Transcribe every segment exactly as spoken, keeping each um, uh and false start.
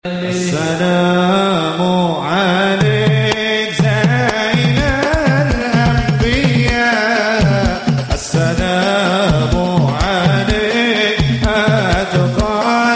السلام عليك زين الأنبياء، السلام عليك أتقى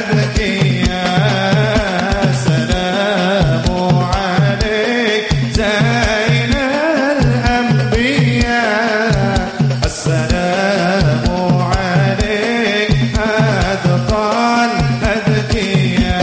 الأذكياء، السلام عليك زين الأنبياء، السلام عليك أتقى الأذكياء.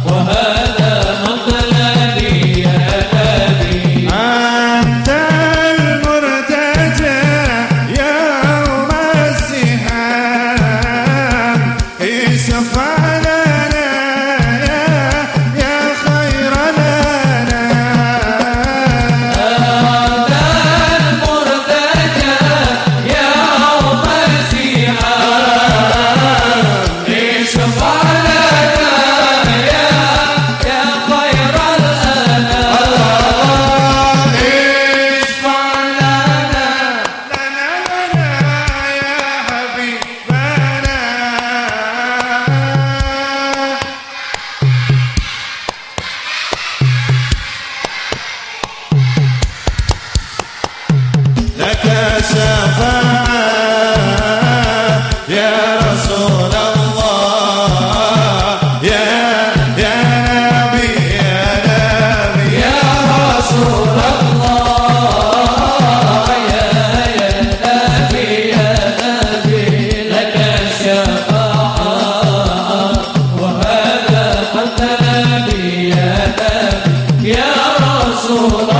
أنت رسول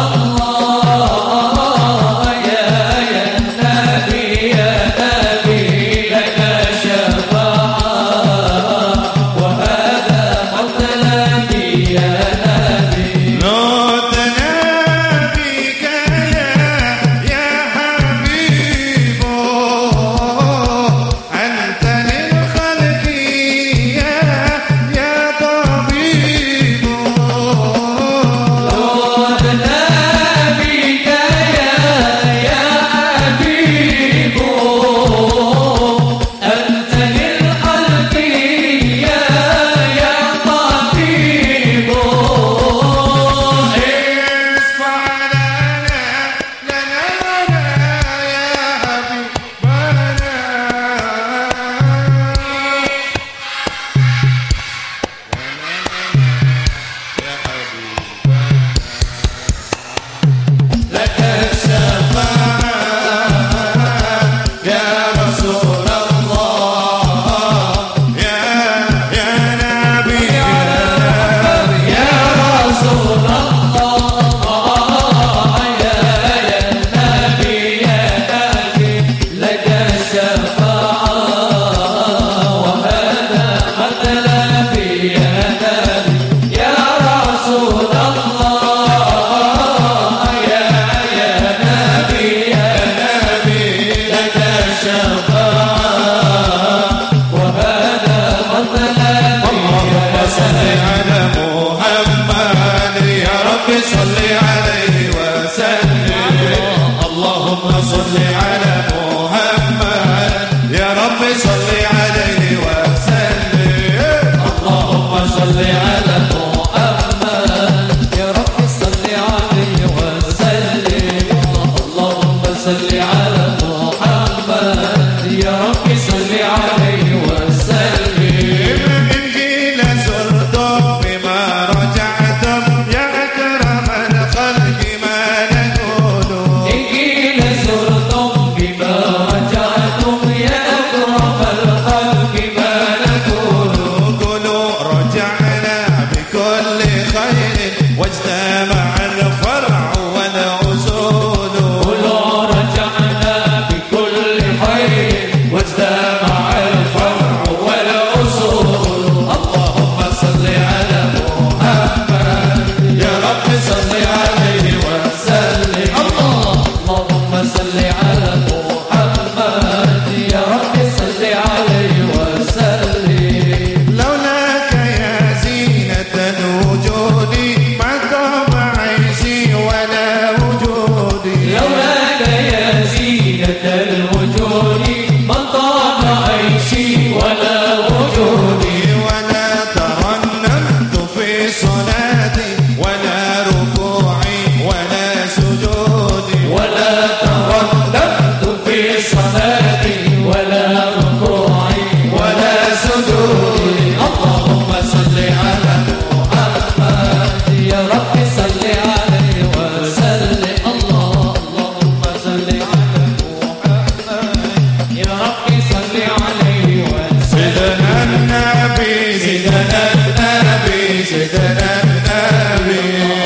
الله يا يا نبي يا نبي لك شفاعة وهذا مطلبي يا نبي نودنا بك يا يا حبيب أنت للخلق يا يا طبيب نودنا بك يا يا حبيب أنت للخلق يا يا طبيب اشفع لنا لنا لنا يا حبيبنا يا حبيبنا لك الشفاعة يا رسول الله يا يا نبي يا رسول الله يا يا نبي يا نبي لك الشفاعة وهذا مطلبي يا نبي يا رسول الله يا يا نبي يا نبي لك الشفاعة وهذا مطلبي اللهم صل على محمد يا رب صل عليه وسلم اللهم صل على محمد يا رب صل عليه وسلم اللهم صل على محمد يا رب صل عليه وسلم اللهم صل على محمد يا رب صل عليه وسلم إن قيل زرتم بما رجعتم يا أكرم الخلق ما نقول إن قيل زرتم بما رجعتم يا أكرم الخلق ما نقول قولوا رجعنا بكل خير واجتمع الفرع والأصول قولوا رجعنا بكل خير واجتمع الفرع والأصول اللهم صل على محمد يا رب صل عليه وسلم اللهم صل على محمد يا رب صل عليه وسلم لولاك يا زينة الوجود ما طاب عيشي ولا وجودي لولاك يا زينة الوجود ما طاب عيشي ولا وجودي ولا ترنمت في صلاتي ولا ركوعي ولا سجودي ولا ترددت في صلاتي ولا ركوعي ولا سجودي اللهم صل على محمد يا رب صل عليه وسلم الله اللهم صل على محمد يا رب صل عليه وسلم سيدنا النبي سيدنا النبي سيدنا النبي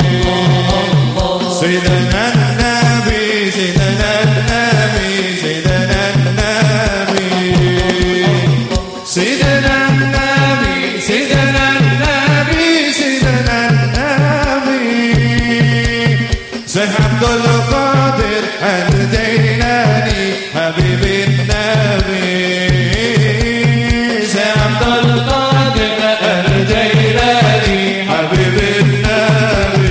سيدنا النبي سيدنا النبي سيدنا النبي سيدنا النبي سيدنا النبي سيدنا النبي سيد عبد القادر الجيلاني حبيب النبي سيد عبد القادر الجيلاني حبيب النبي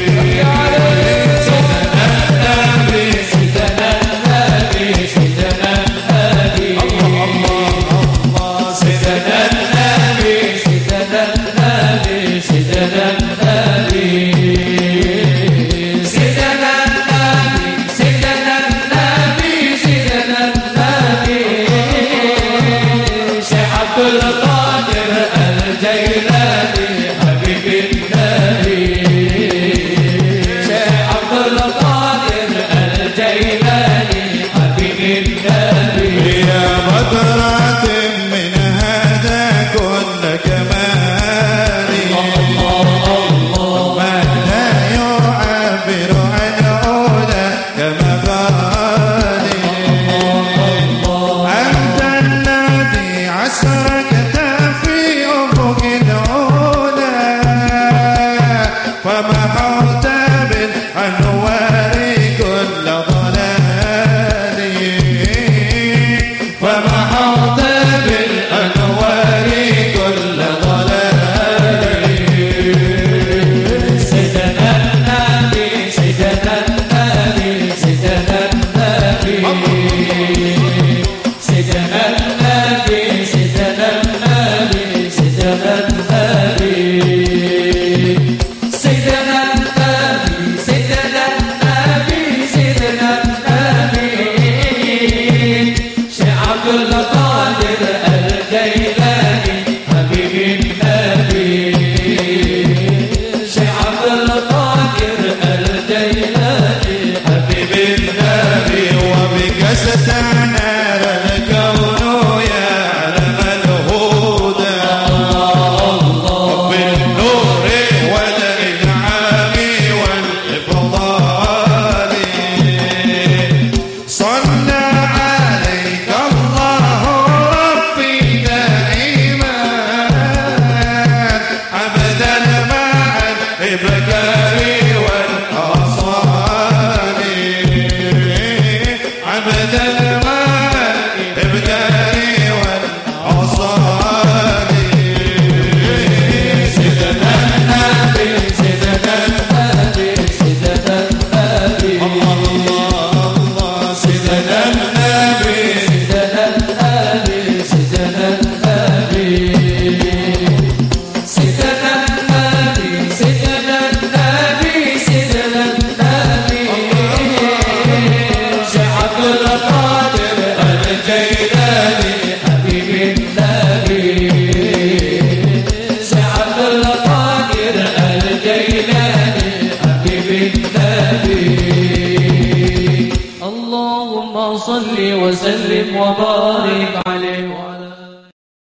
سيدنا النبي سيدنا النبي سيدنا النبي الله سيدنا النبي سيدنا النبي سيدنا النبي سيدنا النبي سيدنا الدار والأصال عبد الملك بالدار والأصال سيدنا النبي سيدنا النبي سيدنا النبي الله الله الله سيدنا النبي سيدنا النبي سيدنا النبي سيدنا النبي سيدنا النبي سيدنا النبي شيخ عبد القادر الجيلاني حبيب النبي شيخ عبد القادر الجيلاني حبيب النبي اللهم صل وسلم وبارك عليه